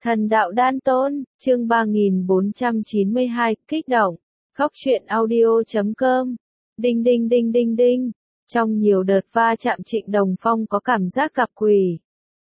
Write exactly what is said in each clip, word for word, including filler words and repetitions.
Thần đạo đan tôn, chương ba nghìn bốn trăm chín mươi hai, kích động. Góc truyện audio chấm com. Đinh đinh đinh đinh đinh. Trong nhiều đợt va chạm Trịnh Đồng Phong có cảm giác gặp quỷ.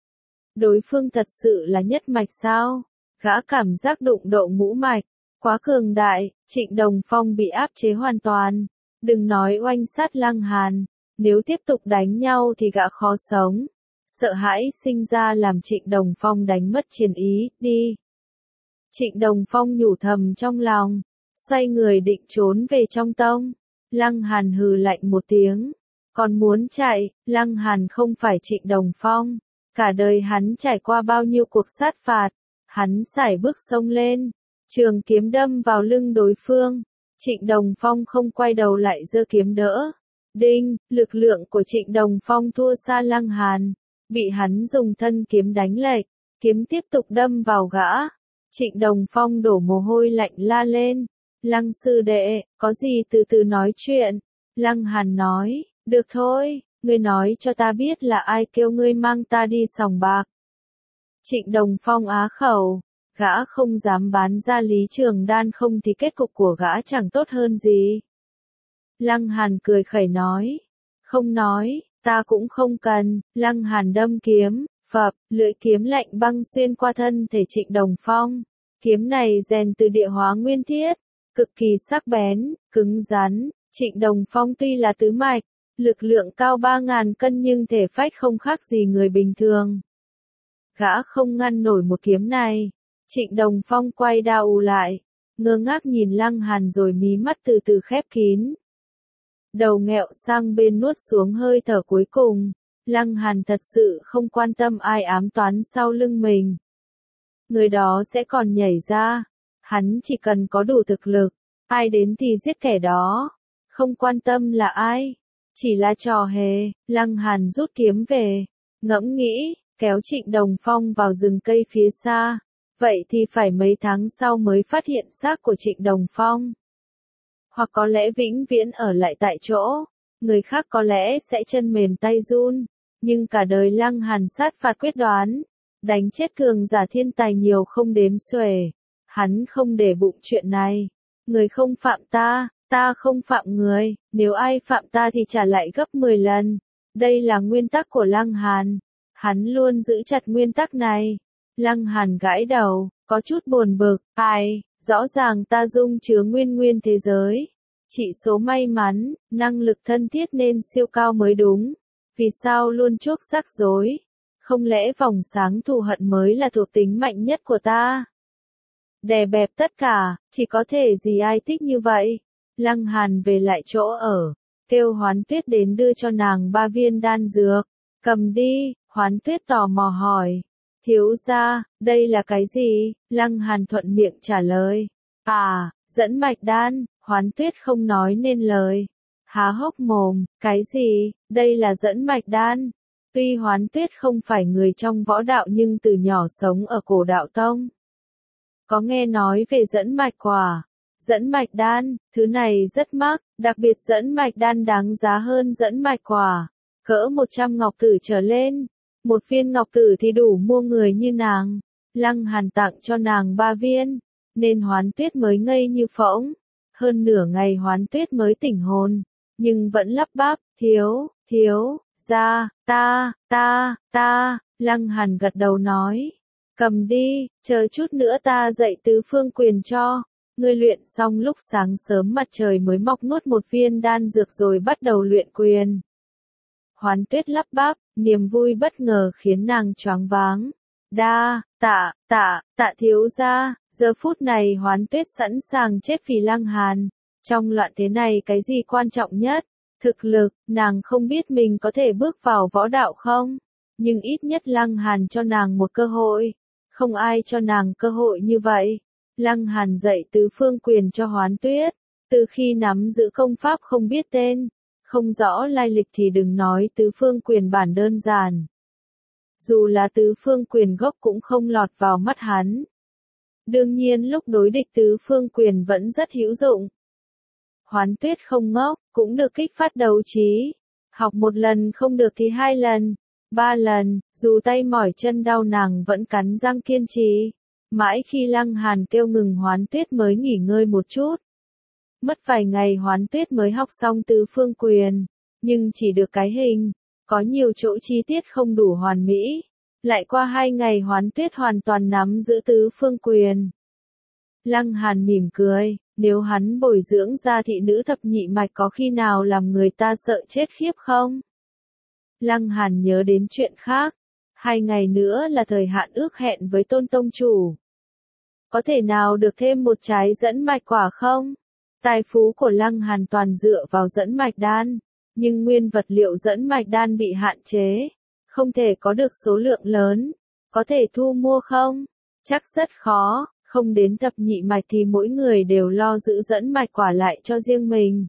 Đối phương thật sự là nhất mạch sao? Gã cảm giác đụng độ ngũ mạch. Quá cường đại, Trịnh Đồng Phong bị áp chế hoàn toàn. Đừng nói oanh sát Lăng Hàn. Nếu tiếp tục đánh nhau thì gã khó sống. Sợ hãi sinh ra làm Trịnh Đồng Phong đánh mất chiến ý, đi. Trịnh Đồng Phong nhủ thầm trong lòng, xoay người định trốn về trong tông. Lăng Hàn hừ lạnh một tiếng, còn muốn chạy. Lăng Hàn không phải Trịnh Đồng Phong, cả đời hắn trải qua bao nhiêu cuộc sát phạt, hắn sải bước xông lên, trường kiếm đâm vào lưng đối phương. Trịnh Đồng Phong không quay đầu lại giơ kiếm đỡ. Đinh, lực lượng của Trịnh Đồng Phong thua xa Lăng Hàn. Bị hắn dùng thân kiếm đánh lệch, kiếm tiếp tục đâm vào gã. Trịnh Đồng Phong đổ mồ hôi lạnh la lên. Lăng sư đệ, có gì từ từ nói chuyện. Lăng Hàn nói, được thôi, ngươi nói cho ta biết là ai kêu ngươi mang ta đi sòng bạc. Trịnh Đồng Phong á khẩu, gã không dám bán ra Lý Trường Đan không thì kết cục của gã chẳng tốt hơn gì. Lăng Hàn cười khẩy nói, không nói. Ta cũng không cần. Lăng Hàn đâm kiếm, phập, lưỡi kiếm lạnh băng xuyên qua thân thể Trịnh Đồng Phong. Kiếm này rèn từ địa hóa nguyên thiết, cực kỳ sắc bén, cứng rắn. Trịnh Đồng Phong tuy là tứ mạch, lực lượng cao ba ngàn cân nhưng thể phách không khác gì người bình thường. Gã không ngăn nổi một kiếm này. Trịnh Đồng Phong quay đao lại, ngơ ngác nhìn Lăng Hàn rồi mí mắt từ từ khép kín. Đầu nghẹo sang bên nuốt xuống hơi thở cuối cùng. Lăng Hàn thật sự không quan tâm ai ám toán sau lưng mình. Người đó sẽ còn nhảy ra. Hắn chỉ cần có đủ thực lực. Ai đến thì giết kẻ đó. Không quan tâm là ai. Chỉ là trò hề. Lăng Hàn rút kiếm về. Ngẫm nghĩ, kéo Trịnh Đồng Phong vào rừng cây phía xa. Vậy thì phải mấy tháng sau mới phát hiện xác của Trịnh Đồng Phong. Hoặc có lẽ vĩnh viễn ở lại tại chỗ, người khác có lẽ sẽ chân mềm tay run, nhưng cả đời Lăng Hàn sát phạt quyết đoán, đánh chết cường giả thiên tài nhiều không đếm xuể. Hắn không để bụng chuyện này. Người không phạm ta, ta không phạm người, nếu ai phạm ta thì trả lại gấp mười lần. Đây là nguyên tắc của Lăng Hàn. Hắn luôn giữ chặt nguyên tắc này. Lăng Hàn gãi đầu, có chút buồn bực, ai, rõ ràng ta dung chứa nguyên nguyên thế giới. Chỉ số may mắn, năng lực thân thiết nên siêu cao mới đúng. Vì sao luôn chuốc rắc rối? Không lẽ vòng sáng thù hận mới là thuộc tính mạnh nhất của ta? Đè bẹp tất cả, chỉ có thể gì ai thích như vậy? Lăng Hàn về lại chỗ ở, kêu Hoán Tuyết đến đưa cho nàng ba viên đan dược. Cầm đi. Hoán Tuyết tò mò hỏi. Thiếu gia, đây là cái gì? Lăng Hàn thuận miệng trả lời. À, dẫn mạch đan. Hoán Tuyết không nói nên lời. Há hốc mồm, cái gì? Đây là dẫn mạch đan. Tuy Hoán Tuyết không phải người trong võ đạo nhưng từ nhỏ sống ở cổ đạo tông. Có nghe nói về dẫn mạch quả. Dẫn mạch đan, thứ này rất mắc, đặc biệt dẫn mạch đan đáng giá hơn dẫn mạch quả. Cỡ một trăm ngọc tử trở lên. Một viên ngọc tử thì đủ mua người như nàng. Lăng Hàn tặng cho nàng ba viên, nên Hoán Tuyết mới ngây như phỗng. Hơn nửa ngày Hoán Tuyết mới tỉnh hồn, nhưng vẫn lắp bắp, thiếu, thiếu, gia, ta, ta, ta. Lăng Hàn gật đầu nói, cầm đi, chờ chút nữa ta dạy tứ phương quyền cho. Ngươi luyện xong lúc sáng sớm mặt trời mới mọc nuốt một viên đan dược rồi bắt đầu luyện quyền. Hoán Tuyết lắp bắp, niềm vui bất ngờ khiến nàng choáng váng. Đa, tạ, tạ, tạ thiếu gia. Giờ phút này Hoán Tuyết sẵn sàng chết vì Lăng Hàn. Trong loạn thế này cái gì quan trọng nhất? Thực lực. Nàng không biết mình có thể bước vào võ đạo không? Nhưng ít nhất Lăng Hàn cho nàng một cơ hội. Không ai cho nàng cơ hội như vậy. Lăng Hàn dạy tứ phương quyền cho Hoán Tuyết. Từ khi nắm giữ công pháp không biết tên, không rõ lai lịch thì đừng nói tứ phương quyền bản đơn giản. Dù là tứ phương quyền gốc cũng không lọt vào mắt hắn. Đương nhiên lúc đối địch tứ phương quyền vẫn rất hữu dụng. Hoán Tuyết không ngốc, cũng được kích phát đấu trí. Học một lần không được thì hai lần, ba lần, dù tay mỏi chân đau nàng vẫn cắn răng kiên trì. Mãi khi Lăng Hàn kêu ngừng Hoán Tuyết mới nghỉ ngơi một chút. Mất vài ngày Hoán Tuyết mới học xong tứ phương quyền, nhưng chỉ được cái hình, có nhiều chỗ chi tiết không đủ hoàn mỹ. Lại qua hai ngày Hoán Tuyết hoàn toàn nắm giữ tứ phương quyền. Lăng Hàn mỉm cười, nếu hắn bồi dưỡng ra thị nữ thập nhị mạch có khi nào làm người ta sợ chết khiếp không? Lăng Hàn nhớ đến chuyện khác, hai ngày nữa là thời hạn ước hẹn với Tôn Tông Chủ. Có thể nào được thêm một trái dẫn mạch quả không? Tài phú của Lăng Hàn toàn dựa vào dẫn mạch đan, nhưng nguyên vật liệu dẫn mạch đan bị hạn chế, không thể có được số lượng lớn. Có thể thu mua không? Chắc rất khó, không đến thập nhị mạch thì mỗi người đều lo giữ dẫn mạch quả lại cho riêng mình.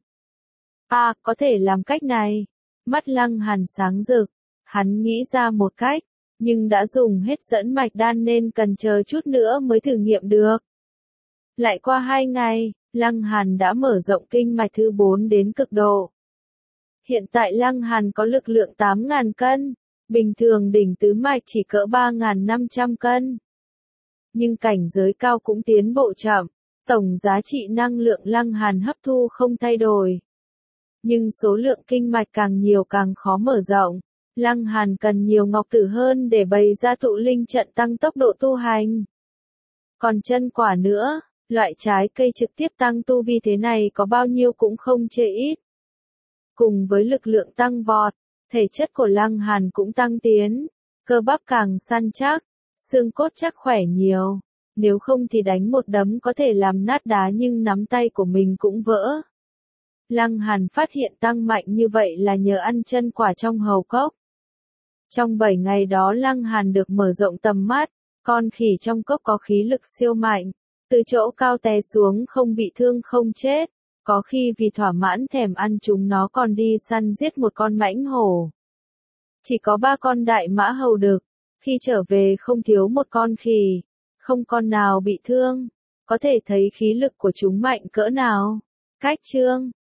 À, có thể làm cách này. Mắt Lăng Hàn sáng rực, hắn nghĩ ra một cách, nhưng đã dùng hết dẫn mạch đan nên cần chờ chút nữa mới thử nghiệm được. Lại qua hai ngày, Lăng Hàn đã mở rộng kinh mạch thứ bốn đến cực độ. Hiện tại Lăng Hàn có lực lượng tám nghìn cân, bình thường đỉnh tứ mạch chỉ cỡ ba nghìn năm trăm cân. Nhưng cảnh giới cao cũng tiến bộ chậm, tổng giá trị năng lượng Lăng Hàn hấp thu không thay đổi. Nhưng số lượng kinh mạch càng nhiều càng khó mở rộng. Lăng Hàn cần nhiều ngọc tử hơn để bày ra tụ linh trận tăng tốc độ tu hành. Còn chân quả nữa, loại trái cây trực tiếp tăng tu vi thế này có bao nhiêu cũng không chê ít. Cùng với lực lượng tăng vọt, thể chất của Lăng Hàn cũng tăng tiến, cơ bắp càng săn chắc, xương cốt chắc khỏe nhiều. Nếu không thì đánh một đấm có thể làm nát đá nhưng nắm tay của mình cũng vỡ. Lăng Hàn phát hiện tăng mạnh như vậy là nhờ ăn chân quả trong hầu cốc. Trong bảy ngày đó Lăng Hàn được mở rộng tầm mắt, con khỉ trong cốc có khí lực siêu mạnh, từ chỗ cao té xuống không bị thương không chết, có khi vì thỏa mãn thèm ăn chúng nó còn đi săn giết một con mãnh hổ. Chỉ có ba con đại mã hầu đực, khi trở về không thiếu một con khỉ, không con nào bị thương, có thể thấy khí lực của chúng mạnh cỡ nào. Cách chương